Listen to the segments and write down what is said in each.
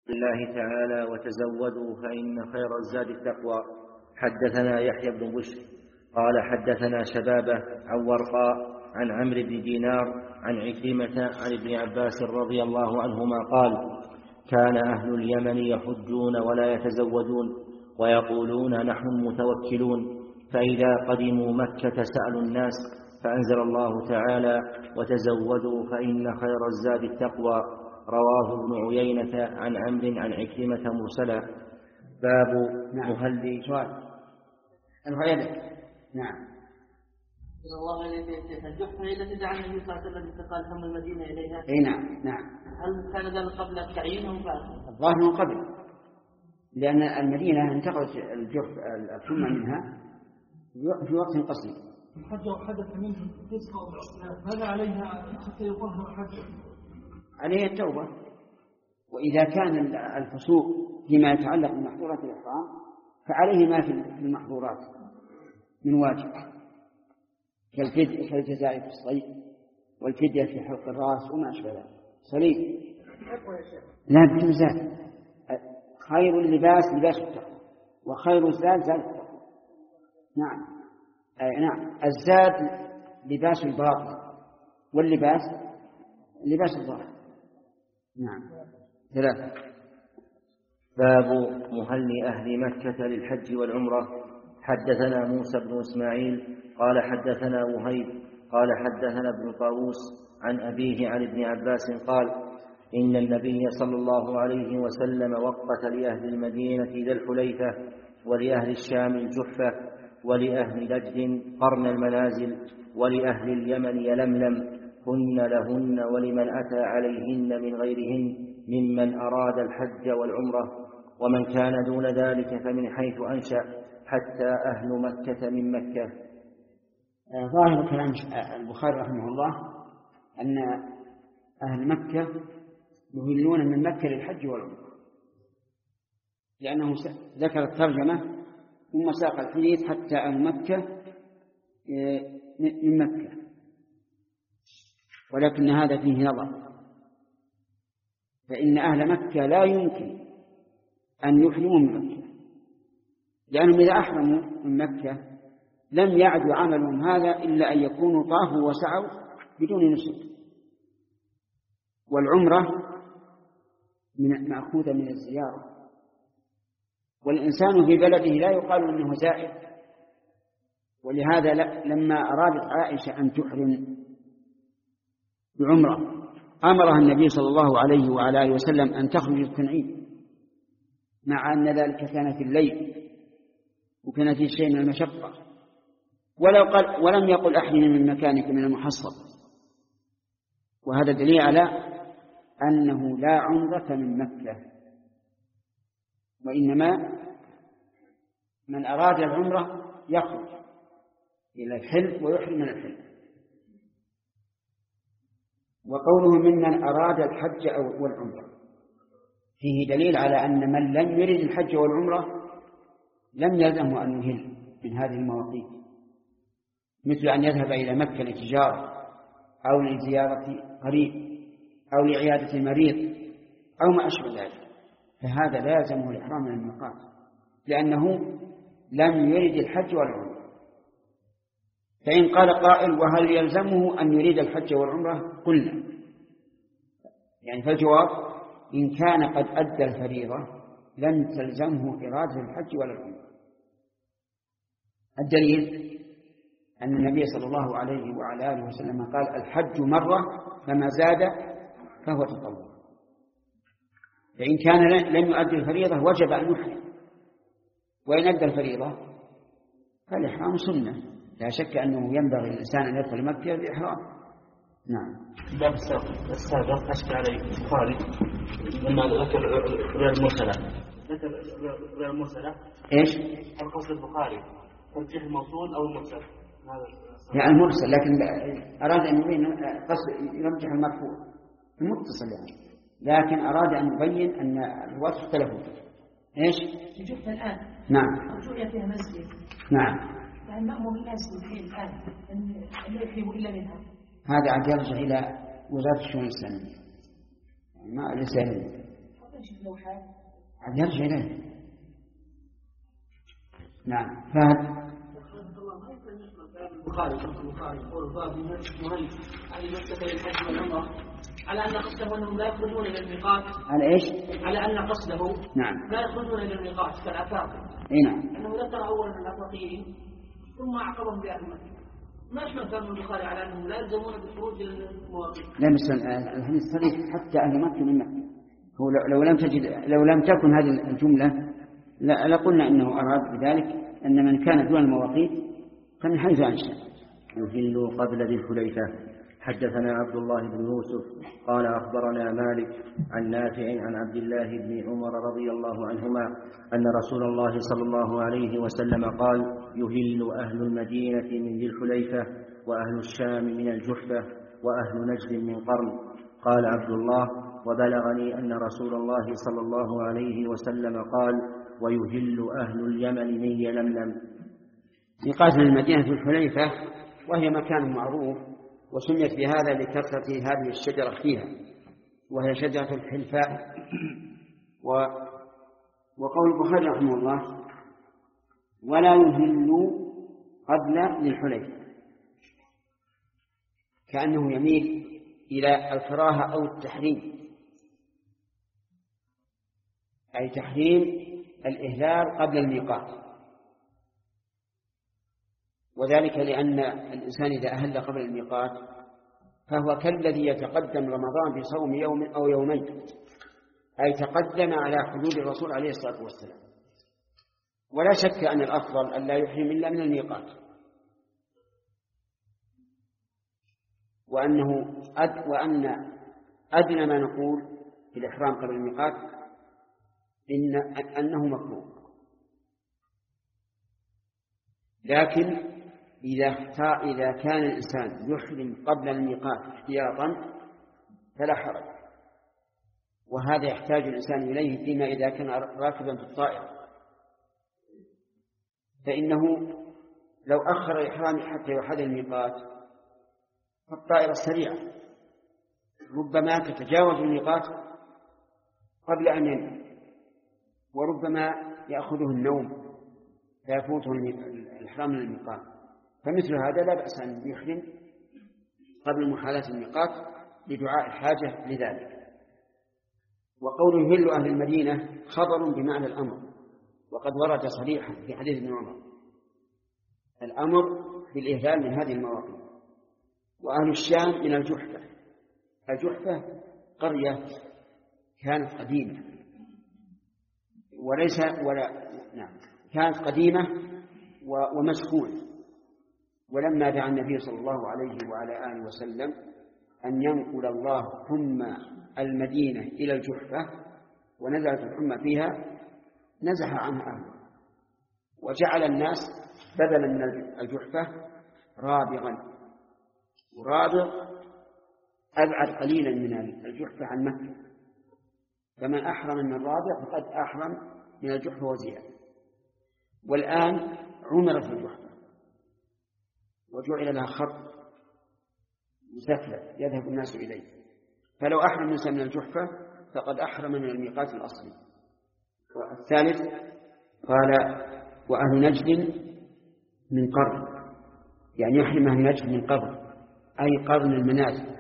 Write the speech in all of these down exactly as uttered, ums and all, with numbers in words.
الله تعالى وتزودوا فإن خير الزاد التقوى. حدثنا يحيى بن بشر قال حدثنا شبابه عن ورقاء عن عمرو بن دينار عن عكرمة عن ابن عباس رضي الله عنهما قال: كان أهل اليمن يحجون ولا يتزودون ويقولون نحن متوكلون، فإذا قدموا مكة سألوا الناس، فأنزل الله تعالى: وتزودوا فإن خير الزاد التقوى. رواه ابن عيينة عن عمرو عن عكرمة مرسلا. باب نعم. مهلي سؤال الغيبة. نعم. الله عليه الجحفة هي التي دعا النبي صلى الله عليه وسلم انتقال حمل المدينة إليها. اي نعم نعم. هل كان ذلك قبل التعيين أو بعد؟ الظاهر من قبل، لأن المدينة انتقلت الجحف الحمى منها في وقت قصير. الحج حدث منه تسقى هذا عليها حتى يطهر حج عليه التوبة. وإذا كان الفسوق فيما يتعلق بمحظورات الإحرام فعليه ما في المحظورات من واجب، كالجزاء في الصيد والفدية في حلق الرأس وما أشبه ذلك. صليب لا بتمزال. خير اللباس لباس التقوى وخير الزاد زاد التقوى. نعم. أي نعم. الزاد لباس الباطن واللباس لباس الظاهر. نعم. ثلاثة. باب مهل أهل مكة للحج والعمرة. حدثنا موسى بن إسماعيل قال حدثنا وهيب قال حدثنا ابن طاووس عن أبيه عن ابن عباس قال: إن النبي صلى الله عليه وسلم وقت لأهل المدينة ذي الحليفة، ولأهل الشام الجحفة، ولأهل نجد قرن المنازل، ولأهل اليمن يلملم، هن لهن ولمن أتى عليهن من غيرهن ممن أراد الحج والعمرة، ومن كان دون ذلك فمن حيث أنشأ، حتى أهل مكة من مكة. ظاهر كلام البخاري رحمه الله أن أهل مكة يهلون من مكة للحج والعمرة، لأنه ذكر الترجمة ثم ساق الحديث حتى أهل مكة من مكة، ولكن هذا فيه نظر، فإن أهل مكة لا يمكن أن يحرموا من مكة، لأنهم إذا أحرموا من مكة لم يعد عملهم هذا إلا أن يكونوا طافوا وسعوا بدون نسك. والعمرة من مأخوذة من الزيارة، والإنسان في بلده لا يقال أنه زائر. ولهذا لما أرادت عائشة أن تحرم بعمرة أمرها النبي صلى الله عليه وعلى آله وسلم أن تخرج التنعيم، مع أن ذلك كان في الليل وكان في شيء من المشقة، ولو قال ولم يقل أحرم من مكانك من المحصب. وهذا دليل على أنه لا عمرة من مكة، وإنما من أراد العمرة يخرج إلى الحل ويحرم من الحل. وقوله ممن أراد الحج أو والعمرة فيه دليل على أن من لم يرد الحج والعمرة لم يلزمه أن يهل من هذه المواقيت، مثل أن يذهب إلى مكة لتجارة أو لزيارة قريب أو لعيادة مريض أو ما أشبه ذلك، فهذا لا يلزمه الإحرام من الميقات، لأنه لم يرد الحج والعمرة. فإن قال قائل: وهل يلزمه أن يريد الحج والعمرة؟ قلنا يعني فالجواب: إن كان قد أدى الفريضة لم تلزمه إرادة الحج ولا العمرة. الدليل أن النبي صلى الله عليه وعلى آله وسلم قال: الحج مرة فما زاد فهو تطوع. فإن كان لم يؤدي الفريضة وجب أن يحرم، وإن أدى الفريضة فالإحرام سنة، لا شك أنه ينبغي الإنسان أن يدخل مكة بإحرام. نعم. باب السابق أشكى عليه البخاري لما ذكر الرواية المرسلة. ذكر الرواية المرسلة إيش؟ القصد البخاري ترجيح الموصول أو المرسل. يعني المرسل، لكن أراد أن يبين قصد يرجح المرفوع المتصل يعني، لكن أراد أن يبين أن الرواة اختلفوا. إيش؟ الجحفة الآن. نعم. رجوع فيها مسجد. نعم. يعني مأمور الناس بالحين الآن أن لا يحرموا إلا منها. هذا عاد يرجع إلى وزارة الشؤون الإسلامية، ما ليس عاد يرجع إليه. نعم. فهد البخاري البخاري يقول باب مهم عن المسك للحج والعمرة على أن قصده أنهم لا يخرجون إلى الميقات. على إيش؟ على أن قصده نعم لا يخرجون إلى الميقات كالعفاق. إيه نعم. أنه ذكر أولا العفاقيين ثم أعقبهم بأهل مكة. ما يشمل كلام البخاري على أنهم لا يلزمون بالخروج إلى المواقيت. لا بس الحديث صريح حتى أهل مكة من مكة. هو لو لم تجد لو لم تكن هذه الجملة لا لقلنا إنه أراد بذلك أن من كان دون المواقيت فمن حيث أنشأ. يهل قبل ذي الحليفة. حدثنا عبد الله بن يوسف قال أخبرنا مالك عن نافع عن عبد الله بن عمر رضي الله عنهما أن رسول الله صلى الله عليه وسلم قال يهل أهل المدينة من ذي الحليفة وأهل الشام من الجحفة وأهل نجد من قرن. قال عبد الله وبلغني أن رسول الله صلى الله عليه وسلم قال ويهل أهل اليمن من يلملم. ميقات المدينة في الحليفة وهي مكان معروف وسميت بهذا لكثرة هذه الشجرة فيها وهي شجرة الحلفاء. و... وقول البخاري رحمه الله ولا يهل قبل ذي الحليفة كأنه يميل إلى الكراهة أو التحريم، أي تحريم الإهلال قبل الميقات، وذلك لأن الإنسان إذا أهل قبل الميقات فهو كالذي يتقدم رمضان بصوم يوم أو يومين، أي تقدم على حدود الرسول عليه الصلاة والسلام. ولا شك أن الأفضل أن لا يحرم إلا من الميقات، وأنه أد وأن أدنى ما نقول في الإحرام قبل الميقات إن أنه مكروه، لكن إذا إذا كان الإنسان يحرم قبل الميقات احتياطا فلا حرج، وهذا يحتاج الإنسان إليه فيما إذا كان راكبا في الطائرة، فإنه لو أخر الإحرام حتى يحدد الميقات فالطائرة السريعة ربما تتجاوز الميقات قبل أن ينام، وربما يأخذه النوم فيفوته الإحرام من الميقات، فمثل هذا لا بأس أن يحرم قبل محاولة الميقات لدعاء الحاجة لذلك. وقول يهل أهل المدينة خبر بمعنى الأمر، وقد ورد صريحا في حديث ابن عمر الأمر بالإهلال من هذه المواقف. وأهل الشام من الجحفة. الجحفة قرية كانت قديمة وليس ولا نعم كانت قديمة ومسكونة، ولما دعا النبي صلى الله عليه وعلى آله وسلم أن ينقل الله حمى المدينة إلى الجحفة ونزلت الحمى فيها نزح عنها أهله، وجعل الناس بدلا من الجحفة رابغا، ورابغ أبعد قليلا من الجحفة عن مكة، فمن أحرم من الرابغ فقد أحرم من الجحفة وزيادة. والآن عمرت الجحفة وجعل لها خط مسفلت يذهب الناس إليه، فلو أحرم الإنسان من الجحفة فقد أحرم من الميقات الأصلي. والثالث قال وأهل نجد من قرن، يعني يحرم أهل نجد من قرن أي قرن المنازل،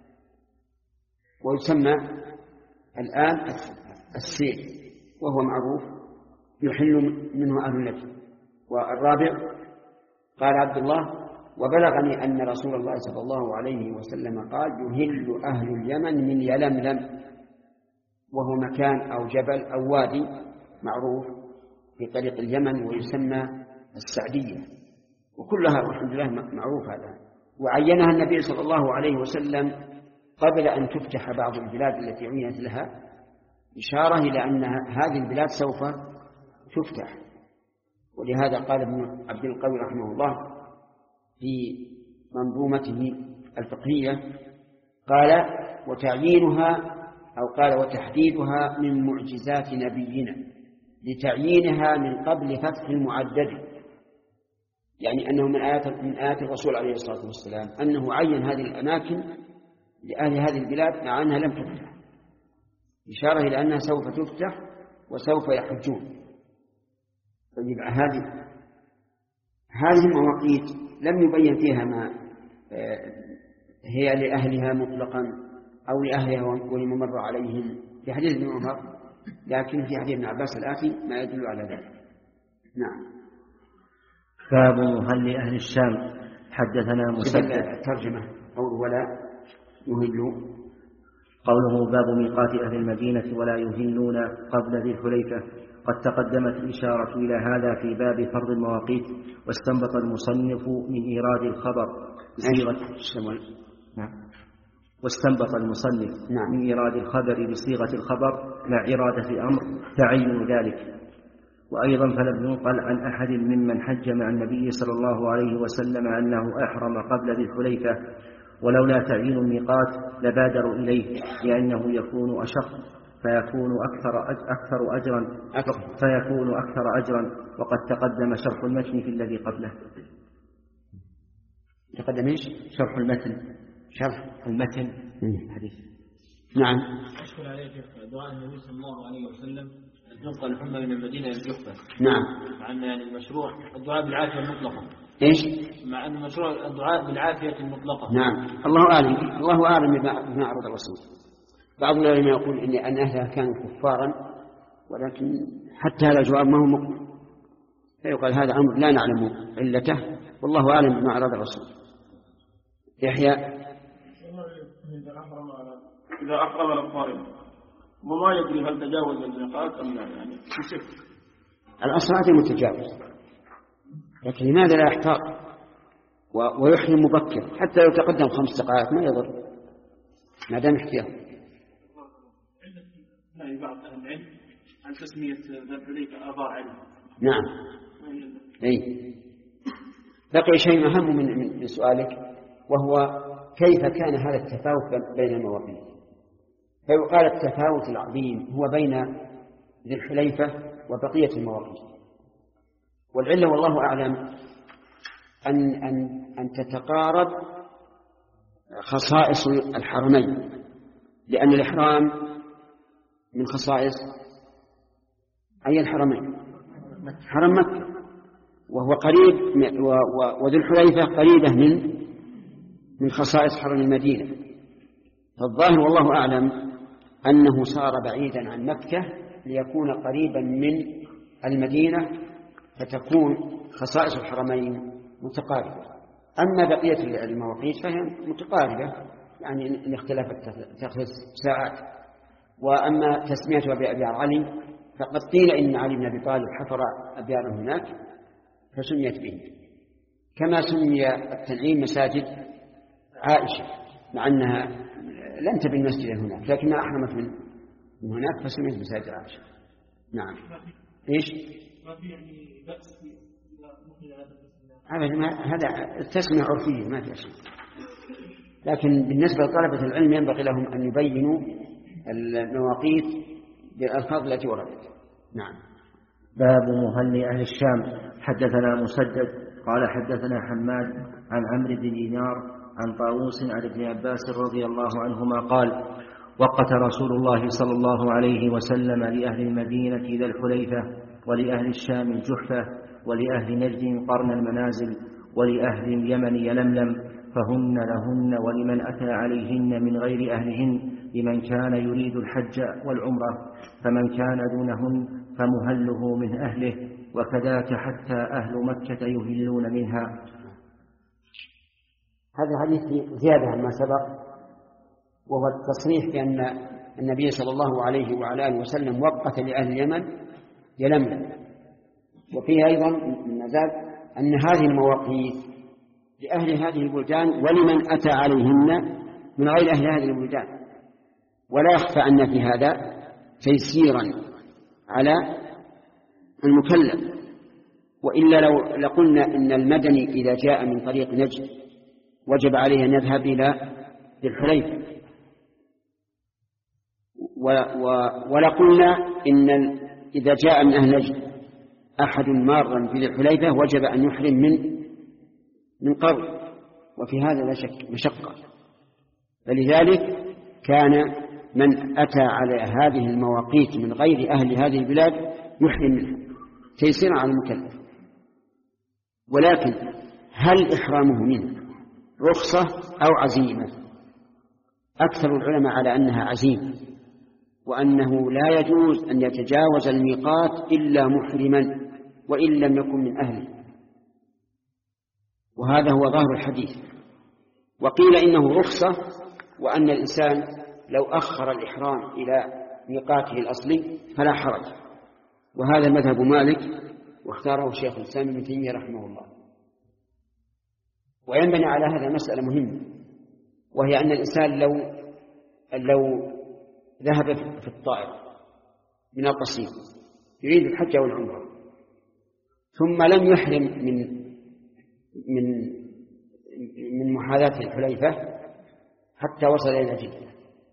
ويسمى الآن السير وهو معروف يحل منه أهل نجد. والرابع قال عبد الله وبلغني أن رسول الله صلى الله عليه وسلم قال يهل أهل اليمن من يلملم، وهو مكان أو جبل أو وادي معروف في طريق اليمن ويسمى السعدية، وكلها الحمد لله معروف هذا. وعينها النبي صلى الله عليه وسلم قبل أن تفتح بعض البلاد التي عينت لها، إشارة إلى أن هذه البلاد سوف تفتح. ولهذا قال ابن عبد القوي رحمه الله في منظومته الفقهية قال وتعيينها أو قال وتحديدها من معجزات نبينا لتعيينها من قبل فتح المعدد، يعني أنه من آيات من آيات الرسول عليه الصلاة والسلام أنه عين هذه الأماكن لأهل هذه البلاد مع أنها لم تفتح. إشارة إلى أنها سوف تفتح وسوف يحجون. طيب هذه هذه المواقيت لم يبين فيها ما هي لأهلها مطلقا أو لأهلها ولمن مر عليهم في حديث ابن عمر، لكن في حديث ابن عباس الآتي ما يدل على ذلك. نعم. باب هل لأهل الشام. حدثنا مسدد. الترجمة قول ولا يهلوا. قوله باب ميقات أهل المدينة ولا يهلون قبل ذي الحليفة. قد تقدمت الإشارة إلى هذا في باب فرض المواقيت، واستنبط المصنف من إيراد الخبر بصيغة نعم. واستنبط المصنف نعم. من إيراد الخبر بصيغة الخبر مع إرادة أمر تعين ذلك. وأيضا فلم ينقل عن أحد ممن حج مع النبي صلى الله عليه وسلم أنه أحرم قبل ذي الحليفة، ولولا تعيين الميقات لبادروا إليه لأنه يكون أشق فيكون أكثر أكثر أجرا فيكون أكثر أجرا وقد تقدم شرح المتن في الذي قبله. تقدم إيش؟ شرح المتن. شرح المتن حديث. نعم. أشكل عليه دعاء النبي صلى الله عليه وسلم أن تنقل الحمى من المدينة إلى الجحفة. نعم. مع أن يعني المشروع الدعاء بالعافية المطلقة. إيش؟ مع أن المشروع الدعاء بالعافية المطلقة. نعم. الله أعلم. الله أعلم بما عرض الرسول. بعض العلماء يقول إن أن أهلها كانوا كفارا، ولكن حتى هذا الجواب ما هو مقبول، فيقال هذا أمر لا نعلم علته، والله أعلم بما أراد الرسول. يحيى. إذا أحرم القارئ وما يدري هل تجاوز الميقات أم لا، يعني يشك. الأصل عدم التجاوز، لكن لماذا لا يحتاط ويحرم مبكر حتى لو تقدم خمس دقائق ما يضر ما دام احتياط. لا بعض أهل العلم عن تسمية ذا الحليفة آباء علم. نعم. أي. بقي شيء أهم من من سؤالك، وهو كيف كان هذا التفاوت بين المواقيت. فيقال التفاوت العظيم هو بين ذي الحليفة وبقية المواقيت، والعلة والله أعلم أن أن أن تتقارب خصائص الحرمين، لأن الإحرام من خصائص أي الحرمين؟ حرم مكة، وهو قريب، وذو الحليفة قريبة من من خصائص حرم المدينة. فالظاهر والله أعلم أنه صار بعيدا عن مكة ليكون قريبا من المدينة، فتكون خصائص الحرمين متقاربة. أما بقية المواقيت فهي متقاربة، يعني إن اختلفت تأخذ ساعات. وأما تسمية أبي علي فقد قيل إن علي بن أبي طالب حفر أبيارا هناك فسميت به، كما سمي التنعيم مساجد عائشة مع أنها لم تبن مسجدا هناك لكنها أحرمت من من هناك فسميت مساجد عائشة. نعم. إيش؟ ما في يعني بأس هذا التسمية عرفية ما في شيء، لكن بالنسبة لطلبة العلم ينبغي لهم أن يبينوا المواقيت بالألفاظ التي وردت. نعم. باب مهل أهل الشام. حدثنا مسدد قال حدثنا حماد عن عمرو بن دينار عن طاووس عن ابن عباس رضي الله عنهما قال: وقت رسول الله صلى الله عليه وسلم لأهل المدينة ذا الحليفة، ولأهل الشام الجحفة، ولأهل نجد قرن المنازل، ولأهل اليمن يلملم، فهن لهن ولمن أتى عليهن من غير أهلهن لمن كان يريد الحج والعمرة، فمن كان دونهن فمهله من أهله، وكذاك حتى أهل مكة يهلون منها. هذا حديث زيادة عما سبق، وهو التصريح بأن النبي صلى الله عليه وعلى آله وسلم وقت لأهل اليمن يلملم. وفيه أيضا من مزاد أن هذه المواقيت لأهل هذه البلدان ولمن أتى عليهن من غير أهل هذه البلدان، ولا يخفى أن في هذا تيسيرا على المكلف. وإلا لو لقلنا إن المدني إذا جاء من طريق نجد وجب عليه أن يذهب إلى ذي الحليفة، ولقلنا إن إذا جاء من أهل نجد أحد مارا في ذي الحليفة وجب أن يحرم من من قبل، وفي هذا لا شك مشقة. فلذلك كان من أتى على هذه المواقيت من غير أهل هذه البلاد يحرم منها تيسيرا على المكلف. ولكن هل إحرامه منه رخصة أو عزيمة؟ أكثر العلماء على أنها عزيمة، وأنه لا يجوز أن يتجاوز الميقات إلا محرما وإن لم يكن من أهله، وهذا هو ظاهر الحديث. وقيل إنه رخصة، وأن الإنسان لو أخر الإحرام إلى ميقاته الأصلي فلا حرج، وهذا مذهب مالك واختاره الشيخ الإسلام ابن تيمية رحمه الله. وينبني على هذا مسألة مهمة، وهي أن الإنسان لو لو ذهب في الطائرة من القصيم يريد الحج والعمرة ثم لم يحرم من من من محاذاة الحليفة حتى وصل إلى جدة،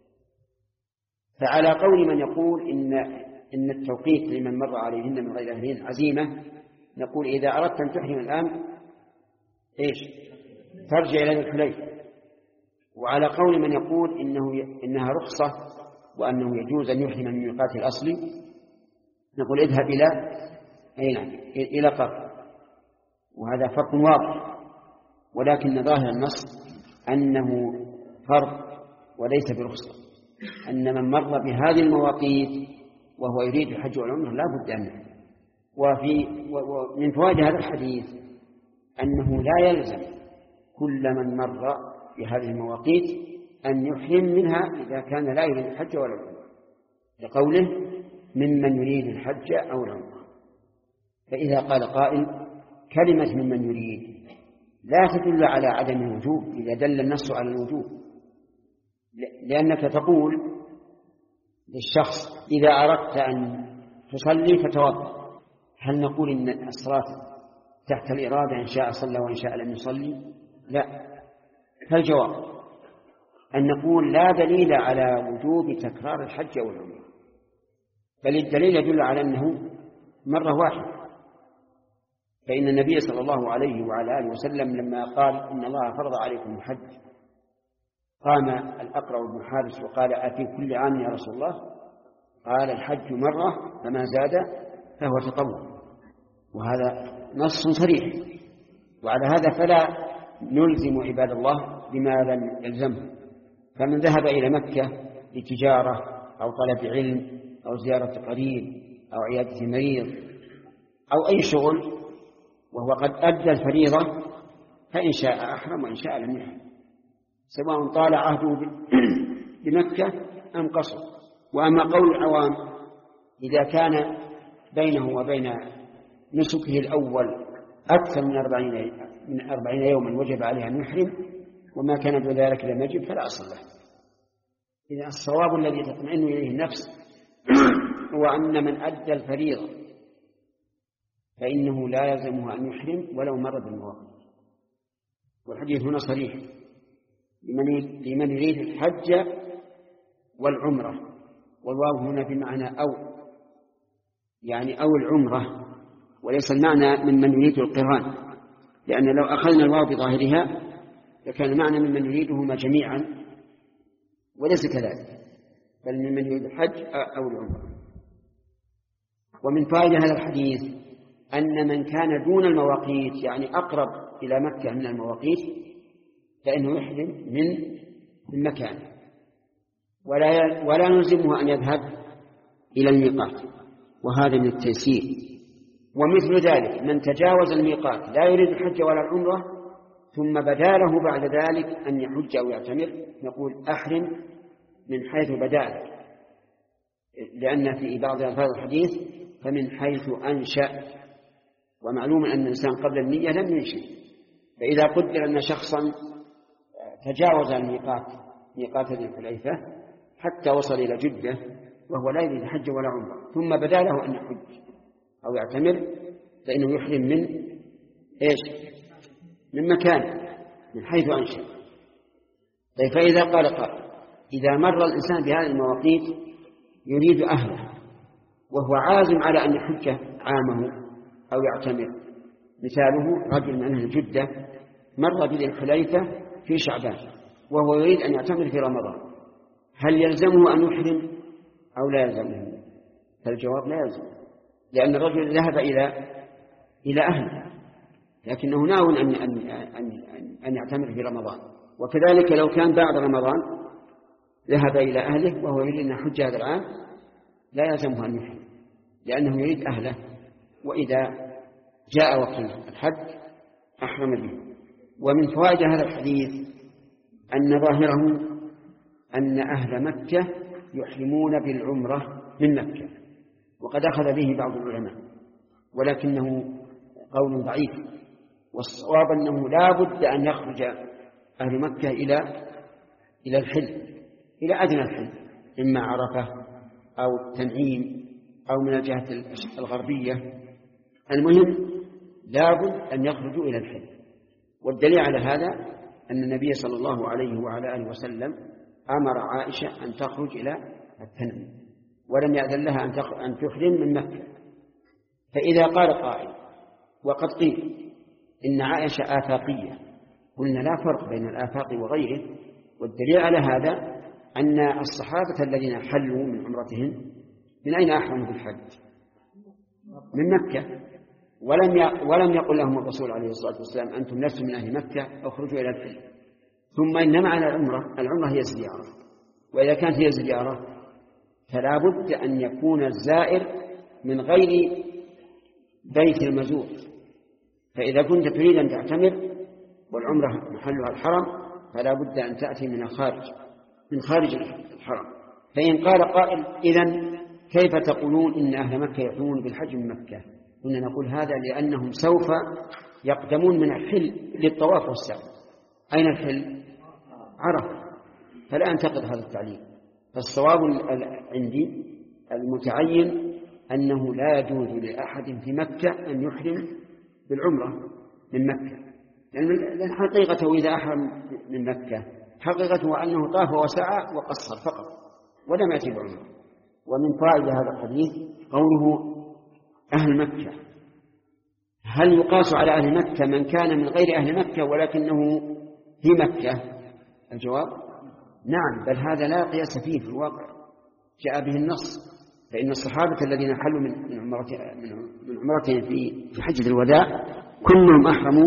فعلى قول من يقول إن إن التوقيت لمن مر عليهن من غير أهلهن عزيمة، نقول إذا أردت أن تحرم الآن إيش ترجع إلى الحليفة. وعلى قول من يقول إنه إنها رخصة وأنه يجوز أن يحرم من ميقات الأصلي، نقول اذهب إلى أين إلى قرن، وهذا فرق واضح. ولكن ظاهر النص أنه فرق وليس برخصة، أن من مر بهذه المواقيت وهو يريد الحج والعمرة لا بد منه. وفي ومن فوائد هذا الحديث أنه لا يلزم كل من مر بهذه المواقيت أن يحرم منها إذا كان لا يريد الحج ولا العمرة، لقوله ممن يريد الحج أو العمرة. فإذا قال قائل كلمة ممن يريد لا تدل على عدم الوجوب إذا دل النص على الوجوب، لأنك تقول للشخص إذا أردت أن تصلي فتوضأ، هل نقول إن الصلاة تحت الإرادة إن شاء صلى وإن شاء لم يصلي؟ لا. فالجواب أن نقول لا دليل على وجوب تكرار الحج والعمرة، بل الدليل يدل على أنه مرة واحدة. فإن النبي صلى الله عليه وعلى آله وسلم لما قال إن الله فرض عليكم الحج قام الأقرع بن حارس وقال أفي كل عام يا رسول الله؟ قال الحج مرة فما زاد فهو تطوع، وهذا نص صريح. وعلى هذا فلا نلزم عباد الله بما لم يلزمه. فمن ذهب إلى مكة لتجارة أو طلب علم أو زيارة قريب أو عيادة مريض أو أي شغل وهو قد أدى الفريضة فإن شاء أحرم وإن شاء لم يحرم، سواء طال عهده بمكة أم قصر. وأما قول العوام إذا كان بينه وبين نسكه الأول أكثر من أربعين من أربعين يوما وجب عليه أن يحرم، وما كان بذلك لم يجب فلا أصل له. إذا الصواب الذي تطمئن إليه النفس هو أن من أدى الفريضة فإنه لا يلزمه أن يحرم ولو مر بالمواقف. والحديث هنا صريح لمن يريد الحج والعمرة، والواو هنا بمعنى أو، يعني أو العمرة، وليس المعنى ممن يريد القران، لأن لو أخذنا الواو بظاهرها لكان المعنى ممن يريدهما جميعا، وليس كذلك، بل ممن يريد الحج أو العمرة. ومن فائدة هذا الحديث أن من كان دون المواقيت يعني أقرب إلى مكة من المواقيت فإنه يحرم من المكان، ولا ولا نلزمه أن يذهب إلى الميقات، وهذا من التيسير. ومثل ذلك من تجاوز الميقات لا يريد الحج ولا العمرة ثم بدا له بعد ذلك أن يحج أو يعتمر، نقول أحرم من حيث بدا لك، لأن في بعض ألفاظ الحديث فمن حيث أنشأ، ومعلوم أن الإنسان قبل النية لم ينشئ. فإذا قدر أن شخصا تجاوز الميقات ميقات ذي الحليفة حتى وصل إلى جدة وهو لا يريد الحج ولا عمرة ثم بدا له أن يحج أو يعتمر فإنه يحرم من إيش؟ من مكان من حيث أنشأ. طيب فإذا قال قال إذا مر الإنسان بهذه المواقيت يريد أهله وهو عازم على أن يحج عامه أو يعتمر، مثاله رجل من أهل جدة مر بذي الحليفة في شعبان وهو يريد أن يعتمر في رمضان، هل يلزمه أن يحرم أو لا يلزمه؟ فالجواب لا يلزم، لأن الرجل ذهب إلى إلى أهله لكنه ناو أن أن أن أن يعتمر في رمضان. وكذلك لو كان بعد رمضان ذهب إلى أهله وهو يريد أن يحج هذا العام لا يلزمه أن يحرم، لأنه يريد أهله، وإذا جاء وقت الحج أحرم به. ومن فوائد هذا الحديث أن ظاهره أن أهل مكة يحرمون بالعمرة من مكة، وقد أخذ به بعض العلماء، ولكنه قول ضعيف، والصواب أنه لا بد أن يخرج أهل مكة إلى إلى الحل، إلى أدنى الحل، إما عرفة أو تنعيم أو من الجهة الغربية، المهم لا بد أن يخرجوا إلى الحل. والدليل على هذا أن النبي صلى الله عليه وعلى آله وسلم أمر عائشة أن تخرج إلى التنعيم، ولم يأذن لها أن تحرم من مكة. فإذا قال قائل وقد قيل إن عائشة آفاقية، قلنا لا فرق بين الآفاق وغيره، والدليل على هذا أن الصحابة الذين حلوا من عمرتهم من أين أحرموا بالحج؟ من مكة، ولم ولم يقل لهم الرسول عليه الصلاة والسلام أنتم لستم من أهل مكة اخرجوا إلى الحل. ثم إن معنى العمرة العمرة هي الزيارة، وإذا كانت هي الزيارة فلا بد أن يكون الزائر من غير بيت المزور. فإذا كنت تريد أن تعتمر والعمرة محلها الحرم فلا بد أن تأتي من الخارج من خارج الحرم. فإن قال قائل إذن كيف تقولون إن أهل مكة يحرمون بالحج من مكة؟ كنا نقول هذا لأنهم سوف يقدمون من الحل للطواف والسعي. أين الحل؟ عرفة، فلا أنتقد هذا التعليل. فالصواب عندي المتعين أنه لا يجوز لأحد في مكة أن يحرم بالعمرة من مكة، لأن حقيقته إذا أحرم من مكة حقيقته أنه طاف وسعى وقصر فقط ولم يأتي بعمرة. ومن فائدة هذا الحديث قوله أهل مكة، هل يقاس على أهل مكة من كان من غير أهل مكة ولكنه في مكة؟ الجواب نعم، بل هذا لا قياس فيه في الواقع، جاء به النص. فإن الصحابة الذين حلوا من من عمرتهم في في حجة الوداع كلهم أحرموا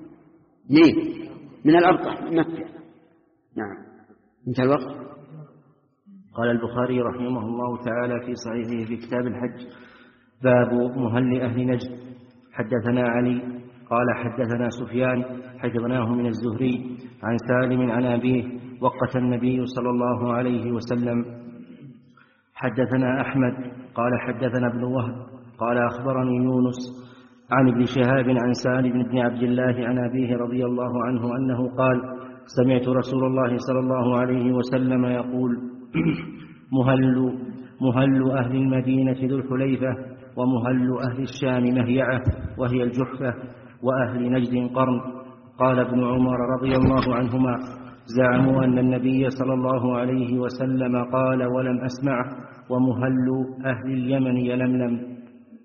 ليه؟ من الأرض من مكة. نعم، انتهى الوقت. قال البخاري رحمه الله تعالى في صحيحه في كتاب الحج: باب مهل أهل نجد. حدثنا علي قال حدثنا سفيان حفظناه من الزهري عن سالم عن أبيه وقت النبي صلى الله عليه وسلم. حدثنا أحمد قال حدثنا ابن وهب قال أخبرني يونس عن ابن شهاب عن سالم بن عبد الله عن أبيه رضي الله عنه أنه قال: سمعت رسول الله صلى الله عليه وسلم يقول: مهل مهل أهل المدينة ذو الحليفة، ومهل أهل الشام مهيعة وهي الجحفة، وأهل نجد قرن. قال ابن عمر رضي الله عنهما: زعموا أن النبي صلى الله عليه وسلم قال ولم أسمعه: ومهل أهل اليمن يلملم.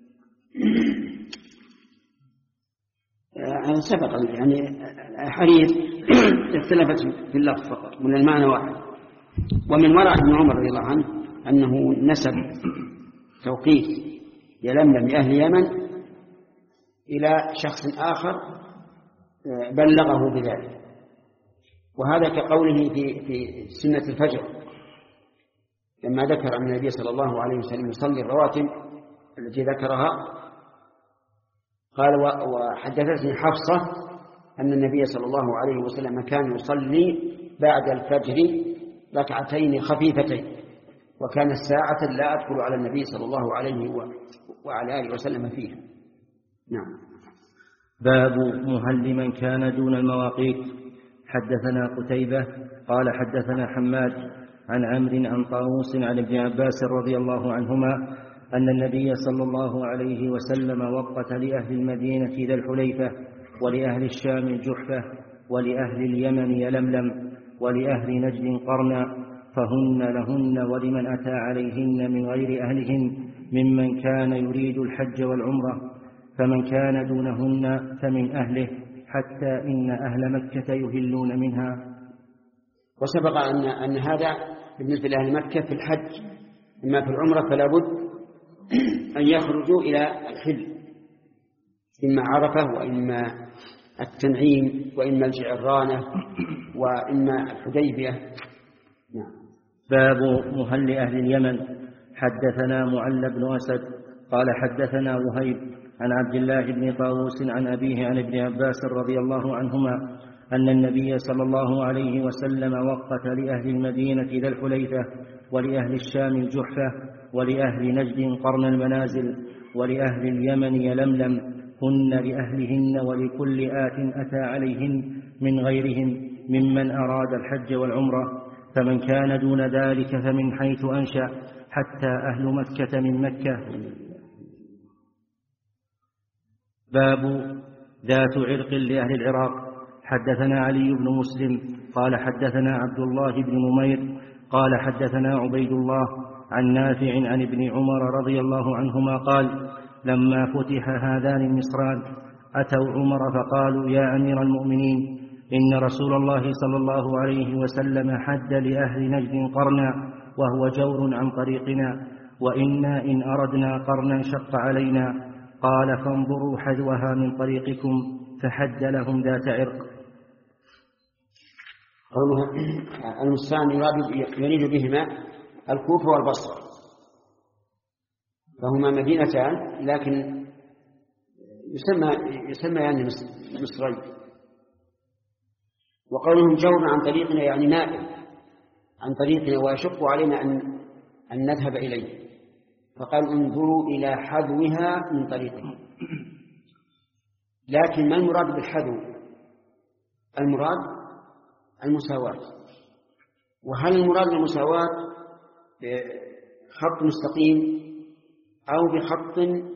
هذا سبق يعني حديث اختلفت في اللفظ فقط من المعنى واحد. ومن وراء ابن عمر رضي الله عنه أنه نسب توقيت يلملم لأهل اليمن إلى شخص آخر بلغه بذلك، وهذا كقوله في في سنة الفجر لما ذكر أن النبي صلى الله عليه وسلم يصلي الرواتب التي ذكرها، قال: وحدثتني حفصة أن النبي صلى الله عليه وسلم كان يصلي بعد الفجر ركعتين خفيفتين، وكان الساعة لا أدخل على النبي صلى الله عليه وعلى آله وسلم فيها. نعم. باب مهل من كان دون المواقيت. حدثنا قتيبة قال حدثنا حماد عن عمرو عن طاووس عن ابن عباس رضي الله عنهما أن النبي صلى الله عليه وسلم وقت لأهل المدينة ذا الحليفة، ولأهل الشام الجحفة، ولأهل اليمن يلملم، ولأهل نجد قرنا، فهن لهن ولمن أتى عليهن من غير أهلهن ممن كان يريد الحج والعمرة، فمن كان دونهن فمن أهله، حتى إن أهل مكة يهلون منها. وسبق أن, أن هذا بالنسبة لأهل مكة في الحج إما في العمرة فلا بد أن يخرجوا إلى الحل، إما عرفة وإما التنعيم وإما الجعرانة وإما الحديبية. نعم. باب مهل أهل اليمن. حدثنا معل بن أسد قال حدثنا وهيب عن عبد الله بن طاووس عن أبيه عن ابن عباس رضي الله عنهما أن النبي صلى الله عليه وسلم وقت لأهل المدينة ذا الحليفة ولأهل الشام الجحفة ولأهل نجد قرن المنازل ولأهل اليمن يلملم، هن لأهلهن ولكل آت أتى عليهن من غيرهم ممن أراد الحج والعمرة، فمن كان دون ذلك فمن حيث أنشأ حتى أهل مكة من مكة. باب ذات عرق لأهل العراق. حدثنا علي بن مسلم قال حدثنا عبد الله بن نمير قال حدثنا عبيد الله عن نافع عن ابن عمر رضي الله عنهما قال لما فتح هذان المصران أتوا عمر فقالوا يا أمير المؤمنين إن رسول الله صلى الله عليه وسلم حد لأهل نجد قرنا وهو جور عن طريقنا، وإنا إن أردنا قرنا شق علينا. قال فانظروا حذوها من طريقكم، فحد لهم ذات عرق. قوله المصران يريد بهما الكوفة والبصرة، فهما مدينتان لكن يسمى يسمى يعني مصري. وقولهم جور عن طريقنا يعني نائل عن طريقنا ويشق علينا أن أن نذهب إليه، فقال انظروا إلى حذوها من طريقنا. لكن ما المراد بالحذو؟ المراد المساواة. وهل المراد المساواة بخط مستقيم أو بخط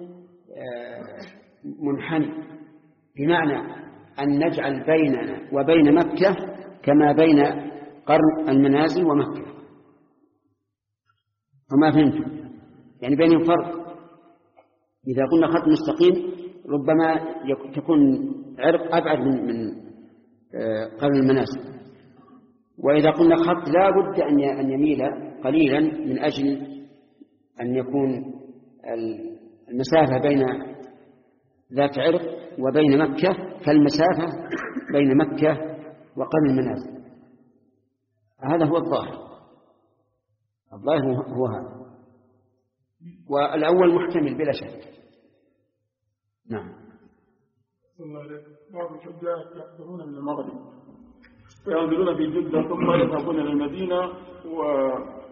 منحني، بمعنى أن نجعل بيننا وبين مكة كما بين قرن المنازل ومكة؟ وما فهمتم؟ يعني بينهم فرق. إذا قلنا خط مستقيم ربما تكون عرق أبعد من من قرن المنازل، وإذا قلنا خط لا بد أن يميل قليلا من أجل أن يكون المسافة بين ذات عرق وبين مكة كالمسافة بين مكة وقرن المنازل. هذا هو الظاهر، الظاهر هو هذا، والأول محتمل بلا شك. نعم. بعض الحجاج يحضرون من المغرب وينزلون في جدة ثم يذهبون إلى المدينة و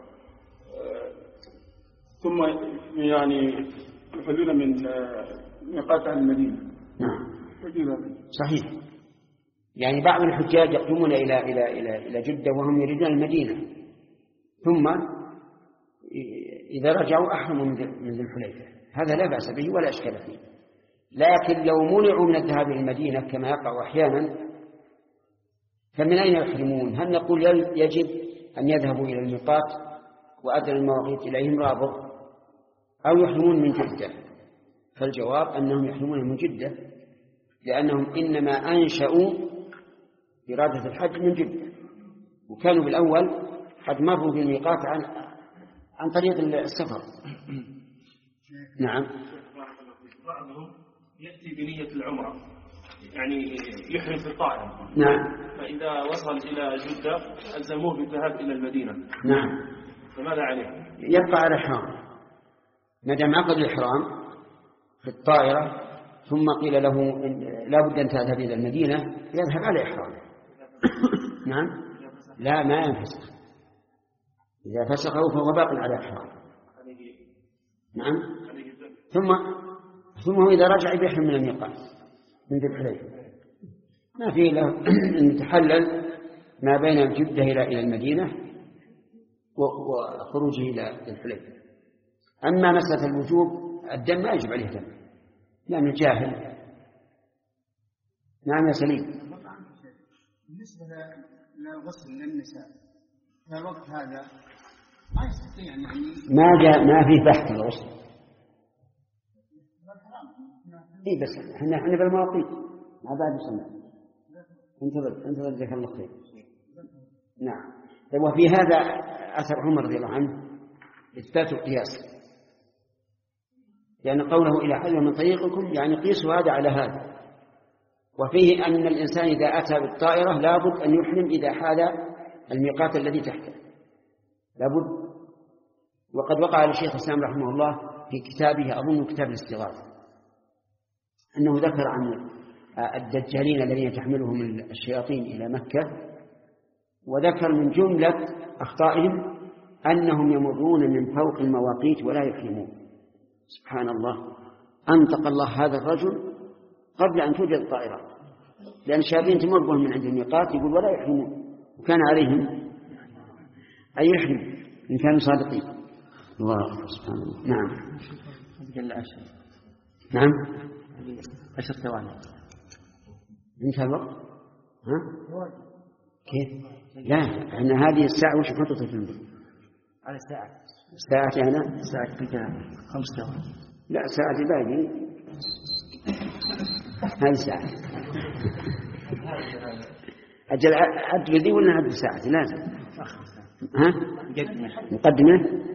ثم يعني يحلون من ميقات أهل المدينة. نعم صحيح. يعني بعض الحجاج يقدمون إلى إلى إلى إلى جدة وهم يريدون المدينة، ثم إذا رجعوا أحرموا من ذي الحليفة، هذا لا بأس به ولا إشكال فيه. لكن لو منعوا من الذهاب إلى المدينة كما يقع أحيانا فمن أين يحرمون؟ هل نقول يجب أن يذهبوا إلى الميقات وأدنى المواقيت إليهم رابط، أو يحرمون من جدة؟ فالجواب أنهم يحرمون من جدة، لأنهم إنما أنشأوا إرادة الحج من جدة، وكانوا بالأول قد مروا بالميقات عن عن طريق السفر. نعم. بعضهم يأتي بنية العمرة، يعني يحرم في الطائرة. نعم. فإذا وصل إلى جدة ألزموه بالذهاب إلى المدينة. نعم. فماذا عليه؟ يبقى على الإحرام، ما دام عقد الإحرام في الطائرة ثم قيل له لا بد أن تذهب إلى المدينة، يذهب على إحرامه. نعم. لا، ما ينفسخ. إذا فسخه فهو باق على إحرام. نعم. ثم ثم إذا رجع بيحرم من الميقات من ذي الحليفة، ما فيه له أن يتحلل ما بين الجدة إلى إلى المدينة وخروجه إلى ذي الحليفة. أما مسألة الوجوب الدم ما يجب عليه دم، لأنه جاهل. نعم يا سليم. بالنسبة للغسل للنساء في الوقت هذا ما يستطيع يعني ما جاء ما فيه بحث الغسل. إيه بس احنا احنا بالمواقيت ما بعد سنة. انتظر انتظر جزاك الله خير. نعم. طيب وفي هذا أثر عمر رضي الله عنه إثبات القياس، لأن يعني قوله إلى حل من طريقكم يعني قيسوا هذا على هذا. وفيه أن الإنسان إذا أتى بالطائرة لابد أن يحرم إذا حال الميقات الذي تحته، لابد. وقد وقع للشيخ الإسلام رحمه الله في كتابه أظن كتاب الاستغاثة أنه ذكر عن الدجالين الذين تحملهم الشياطين إلى مكة، وذكر من جملة أخطائهم أنهم يمرون من فوق المواقيت ولا يحرمون. سبحان الله، أنطق الله هذا الرجل قبل أن توجد الطائرات، لأن الشياطين تمر بهم من عند الميقات يقول ولا يحرمون، وكان عليهم أن يحرم إن كانوا صادقين. الله سبحانه الله. نعم. نعم. عشر ثواني. انتهى الوقت؟ ها؟ كيف؟ لا، احنا هذه الساعة وش محطوطة في المدى؟ على الساعة. الساعة هنا؟ الساعة فيها خمس ثواني. لا، ساعة باقي. هذه الساعة. أجل عد ذي ولا عد ساعة؟ لازم. ها؟ مقدمة؟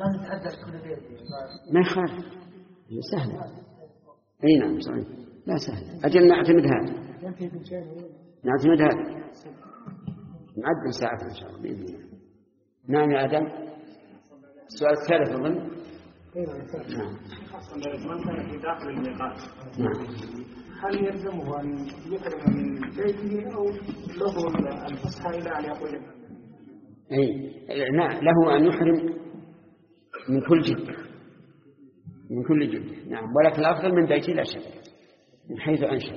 ما يخالف، سهلة. أي نعم صحيح، لا سهل. أجل نعتمد هذا، نعتمد هذا، نعدل ساعة إن شاء الله بإذن الله. نعم يا آدم. السؤال الثالث أظن. نعم. من كان في داخل الميقات نعم. هل يلزمه أن يخرج من بيته أو له الفسحة إلى أن يقول؟ أي نعم، له أن يحرم من كل جد، من كل جد. نعم، ولكن الأفضل من بيته لا شك، من حيث أنشأ.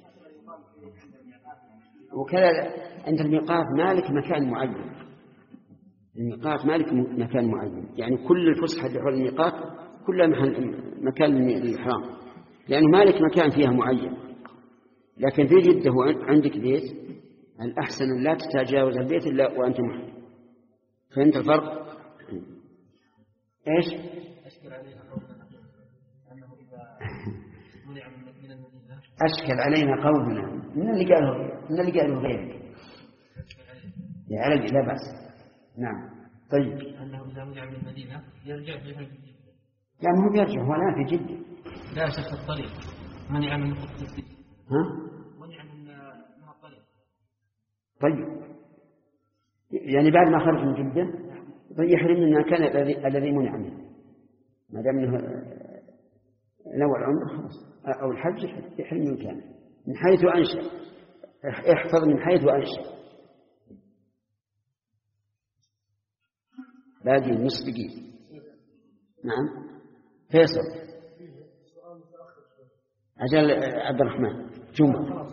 وكذا عند الميقات مالك مكان معين، الميقات مالك مكان معين، يعني كل الفسحة اللي حول الميقات كلها مكان الإحرام، لأنه مالك مكان فيها معين. لكن في جدة عندك بيت، الأحسن لا تتجاوز البيت إلا وأنت محرم. فهمت الفرق؟ إيش؟ أشكل علينا قولنا من اللي قاله من اللي قاله غيرك يا علي، لا بأس. نعم. طيب. أنه إذا منع من المدينة يرجع في جدة. لا، ما هو يرجع، هو الآن في جدة. لا شك الطريق منع من الطريق. ها؟ منع من من الطريق. طيب، يعني بعد ما خرج من جدة طيب يحرم من المكان الذي الذي منع منه، ما دام انه نوع العمر خلاص او الحج يحرم من مكانه من حيث انشأ. احفظ من حيث انشأ. باقي نصف دقيقة. نعم. فيصل. أجل عبد الرحمن جمعة.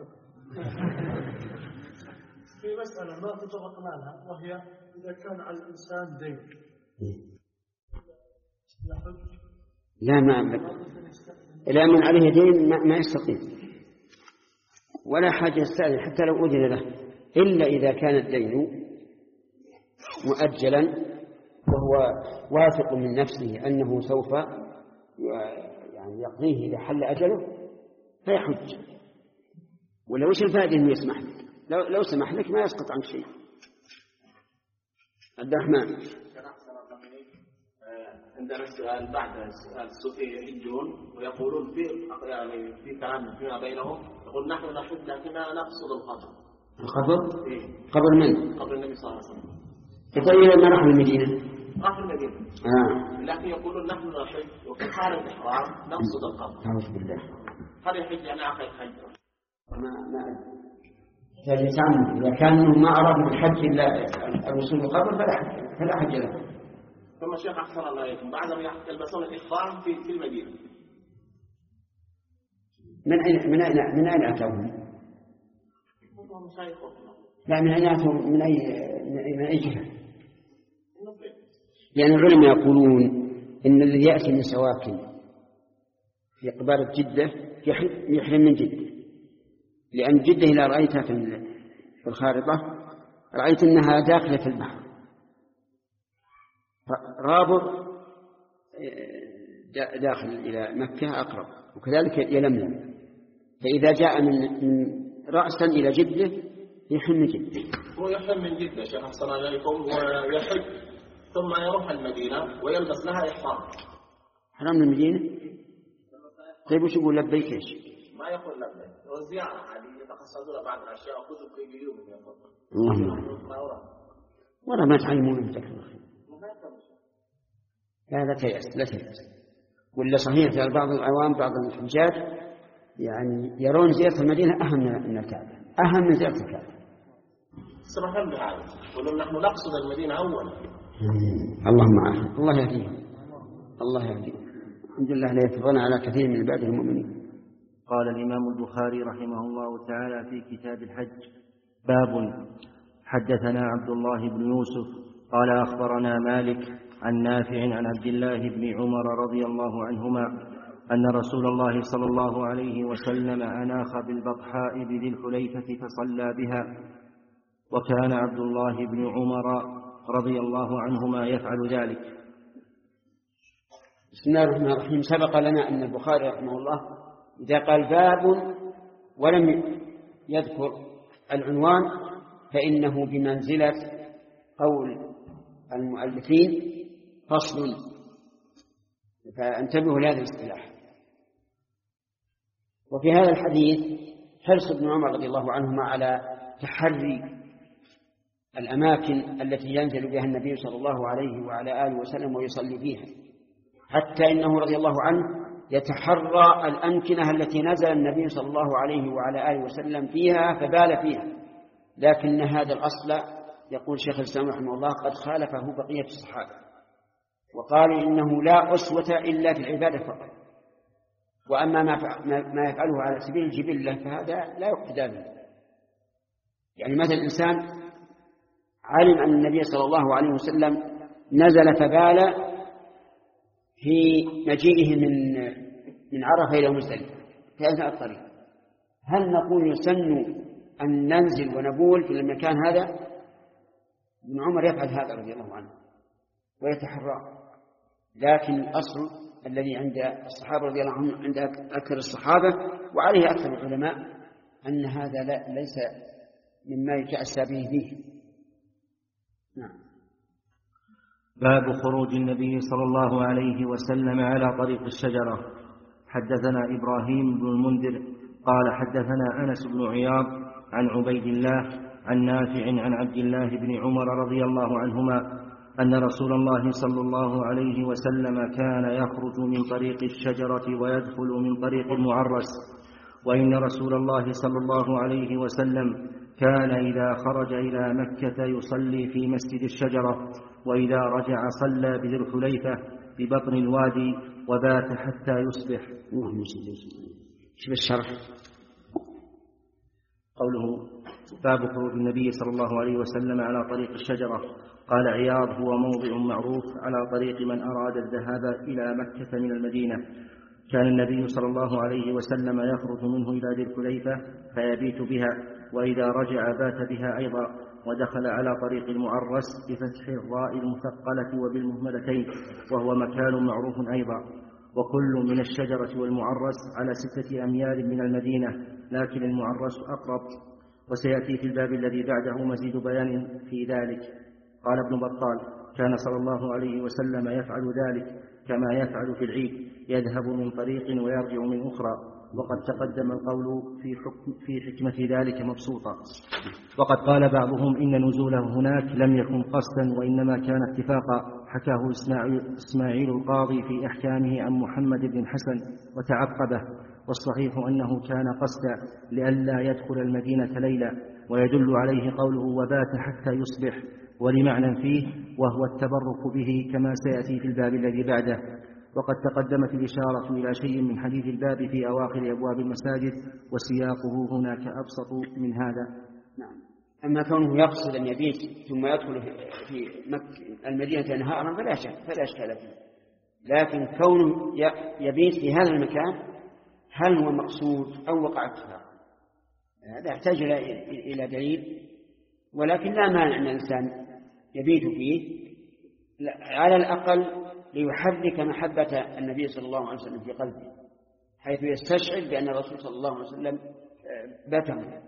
في مسألة ما تطرقنا لها، وهي إذا كان على الإنسان دين لا ما إلا من عليه دين ما, ما يستطيع ولا حاجة يستأذن حتى لو أذن له، إلا إذا كان الدين مؤجلا وهو واثق من نفسه أنه سوف يعني يقضيه إذا حل أجله فيحج. ولا وش الفائدة إنه يسمح لك؟ لو, لو سمح لك ما يسقط عنك شيء. عبد الرحمن. عندنا السؤال بعد السؤال الصوفية يحجون ويقولون في يعني في كلام فيما بينهم، يقول نحن نحج لكننا نقصد القبر. القبر؟ إيه؟ قبر من؟ قبر النبي صلى الله عليه وسلم. يطيب ما راح المدينة؟ راح المدينة. آه. لكن يقولون نحن نحج وفي حال الإحرام نقصد القبر. أعوذ بالله. هل يحج يعني آخر الحج؟ ما ما يعني إذا كانوا ما أرادوا الحج إلا الوصول القبر فلا حج فلا حج له. ثم شيخ أحسن الله عليكم، بعدما يلبسون الإحرام في في المدينة. من أين من أين من أين أتوهم؟ لا، من أين أتوهم؟ من أي من أي جهة؟ يعني العلماء يقولون إن الذي يأتي من سواكن في قبالة جدة يحرم من جدة، لأن جدة إذا رأيتها في الخارطة رأيت أنها داخلة في البحر، رابط داخل إلى مكة أقرب، وكذلك يلملم. فإذا جاء من رأسا إلى جدة يحل من جدة. هو يحل من جدة شيخ أحسن عليكم، ويحج ثم يروح المدينة ويلبس لها إحرام. حرام المدينة؟ طيب وش يقول لبيك ايش؟ ما يقول لبيك، هو زيارة عادي يتقصدون بعض الأشياء وكتب كي يوم يقول. اللهم ولا ما تعلمون بذلك الخير. لا لا تيأس لا تيأس. ولا صحيح في بعض العوام بعض الحجاج يعني يرون زيارة المدينة أهم من الكعبة، أهم من زيارة الكعبة. سمحنا بهذا، ولو نحن نقصد المدينة أولا. اللهم عافية، الله يهديهم، الله يهديهم. الحمد لله لا يتفضل على كثير من عباده المؤمنين. قال الإمام البخاري رحمه الله تعالى في كتاب الحج: باب. حدثنا عبد الله بن يوسف قال أخبرنا مالك عن نافع عن عبد الله بن عمر رضي الله عنهما أن رسول الله صلى الله عليه وسلم أناخ بالبطحاء بذي الحليفة فصلى بها، وكان عبد الله بن عمر رضي الله عنهما يفعل ذلك. بسم الله الرحمن الرحيم. سبق لنا أن البخاري رحمه الله إذا قال باب ولم يذكر العنوان فإنه بمنزلة قول المؤلفين فصل، فانتبهوا لهذا الاصطلاح. وفي هذا الحديث حرص ابن عمر رضي الله عنهما على تحري الأماكن التي ينزل بها النبي صلى الله عليه وعلى آله وسلم ويصلي فيها، حتى إنه رضي الله عنه يتحرى الأمكنة التي نزل النبي صلى الله عليه وعلى آله وسلم فيها فبال فيها، لكن هذا الأصل يقول شيخ الإسلام رحمه الله قد خالفه بقية الصحابة، وقالوا إنه لا أسوة إلا في العبادة فقط، وأما ما يفعله على سبيل الجبلة فهذا لا يقتدى به. يعني مثلا الإنسان علم أن النبي صلى الله عليه وسلم نزل فبال في مجيئه من من عرفة إلى مزدلفة في أثناء الطريق، هل نقول يسن أن ننزل ونبول في المكان هذا؟ ابن عمر يفعل هذا رضي الله عنه ويتحرى، لكن الأصل الذي عند الصحابة رضي الله عنهم عند أكثر الصحابة وعليه أكثر العلماء أن هذا لا ليس مما يتأسى به فيه. نعم. باب خروج النبي صلى الله عليه وسلم على طريق الشجرة. حدثنا إبراهيم بن المنذر قال حدثنا أنس بن عياض عن عبيد الله عن نافع عن عبد الله بن عمر رضي الله عنهما أن رسول الله صلى الله عليه وسلم كان يخرج من طريق الشجرة ويدخل من طريق المعرس، وإن رسول الله صلى الله عليه وسلم كان إذا خرج إلى مكة يصلي في مسجد الشجرة، وإذا رجع صلى بذي الحليفة ببطن الوادي وبات حتى يصبح. شوف الشرح. قوله باب خروج النبي صلى الله عليه وسلم على طريق الشجرة. قال عياض: هو موضع معروف على طريق من أراد الذهاب إلى مكة من المدينة. كان النبي صلى الله عليه وسلم يخرج منه إلى ذي الحليفة فيبيت بها، وإذا رجع بات بها أيضا، ودخل على طريق المعرس بفتح الراء المثقلة وبالمهملتين، وهو مكان معروف أيضا. وكل من الشجرة والمعرس على ستة أميال من المدينة، لكن المعرس أقرب، وسيأتي في الباب الذي بعده مزيد بيان في ذلك. قال ابن بطال: كان صلى الله عليه وسلم يفعل ذلك كما يفعل في العيد، يذهب من طريق ويرجع من أخرى، وقد تقدم القول في, حكم في حكمة ذلك مبسوطا. وقد قال بعضهم إن نزوله هناك لم يكن قصدا وإنما كان اتفاقا، حكاه إسماعيل القاضي في أحكامه عن محمد بن حسن وتعقبه، والصحيح أنه كان قصدا لئلا يدخل المدينة ليلا، ويدل عليه قوله وبات حتى يصبح، ولمعنى فيه وهو التبرك به كما سيأتي في الباب الذي بعده. وقد تقدمت الإشارة إلى شيء من حديث الباب في أواخر أبواب المساجد، وسياقه هناك أبسط من هذا. نعم. أما كونه يقصد أن يبيت ثم يدخل في مكة المدينة نهارا فلا شك فلا إشكال فيه، لكن كونه يبيت في هذا المكان هل هو مقصود أو وقع اتفاق؟ هذا يحتاج إلى دليل، ولكن لا مانع أن الإنسان يبيت فيه على الأقل ليحرك محبة النبي صلى الله عليه وسلم في قلبه، حيث يستشعر بأن الرسول صلى الله عليه وسلم بات هناك.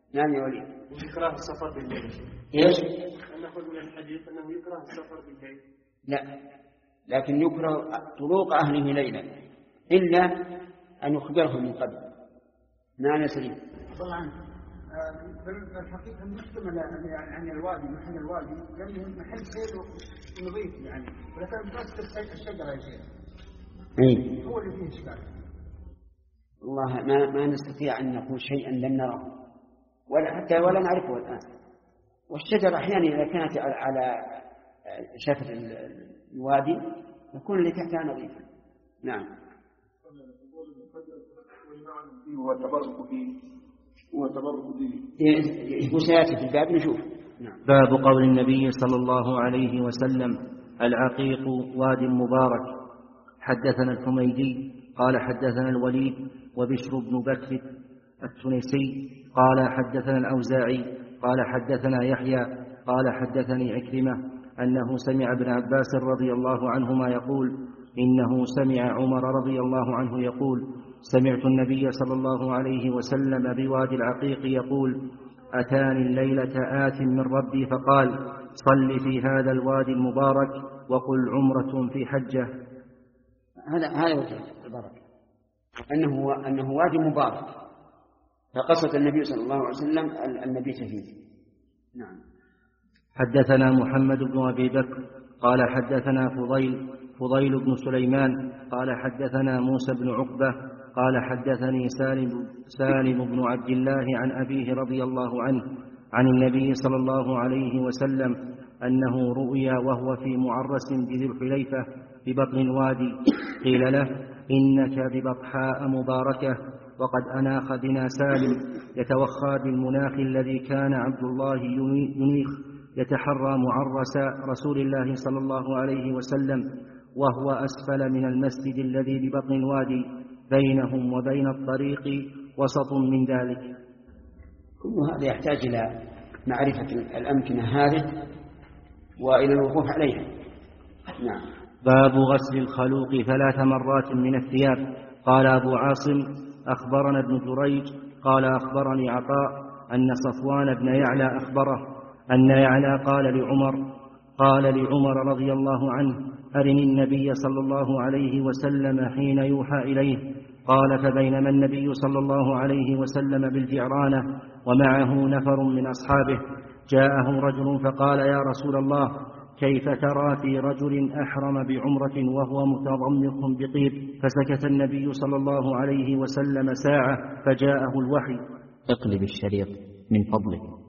نعم يا وليد. يكره السفر بالليل. ايش؟ نأخذ من الحديث أنه يكره السفر بالليل. لا، لكن يكره طرق أهله ليلا إلا أن يخبرهم من قبل. نعم يا سليم. طبعا في الحقيقة المحتمل يعني عن الوادي محل الوادي لأنه محل سير نظيف يعني، ولكن بس الشجرة يا شيخ. إيه. هو اللي فيه إشكال. والله ما ما نستطيع أن نقول شيئا لم نره ولا حتى ولا نعرفه الآن. والشجرة أحيانا إذا كانت على شفر الوادي يكون اللي تحتها نظيفا. نعم. والتبرك فيه والتبرك فيه. وسيأتي في الباب نشوف. نعم. باب قول النبي صلى الله عليه وسلم العقيق واد مبارك. حدثنا الحميدي قال حدثنا الوليد وبشر بن بكر التونسي قال حدثنا الأوزاعي قال حدثنا يحيى قال حدثني عكرمة أنه سمع ابن عباس رضي الله عنهما يقول إنه سمع عمر رضي الله عنه يقول سمعت النبي صلى الله عليه وسلم بوادي العقيق يقول أتاني الليلة آت من ربي فقال صل في هذا الوادي المبارك وقل عمرة في حجة. هذا هذا وجه البركة أنه أنه وادي مبارك فقصد النبي صلى الله عليه وسلم المبيت فيه. نعم. حدثنا محمد بن أبي بكر قال حدثنا فضيل فضيل بن سليمان قال حدثنا موسى بن عقبة قال حدثني سالم, سالم بن عبد الله عن أبيه رضي الله عنه عن النبي صلى الله عليه وسلم أنه رؤيا وهو في معرس بذي الحليفة ببطن الوادي قيل له إنك ببطحاء مباركة وقد أناخ بنا سالم يتوخى بالمناخ الذي كان عبد الله ينيخ يتحرى معرس رسول الله صلى الله عليه وسلم وهو أسفل من المسجد الذي ببطن الوادي بينهم وبين الطريق وسط من ذلك. كل هذا يحتاج إلى معرفة الأمكنة هذه وإلى الوقوف عليها. نعم. باب غسل الخلوق ثلاث مرات من الثياب. قال أبو عاصم أخبرنا ابن جريج قال أخبرني عطاء أن صفوان بن يعلى أخبره أن يعلى قال لعمر قال لعمر رضي الله عنه أرني النبي صلى الله عليه وسلم حين يوحى إليه. قال فبينما النبي صلى الله عليه وسلم بالجعرانة ومعه نفر من أصحابه جاءه رجل فقال يا رسول الله كيف ترى في رجل أحرم بعمرة وهو متضمخ بطيب؟ فسكت النبي صلى الله عليه وسلم ساعة فجاءه الوحي. اقلب الشريط من فضلك.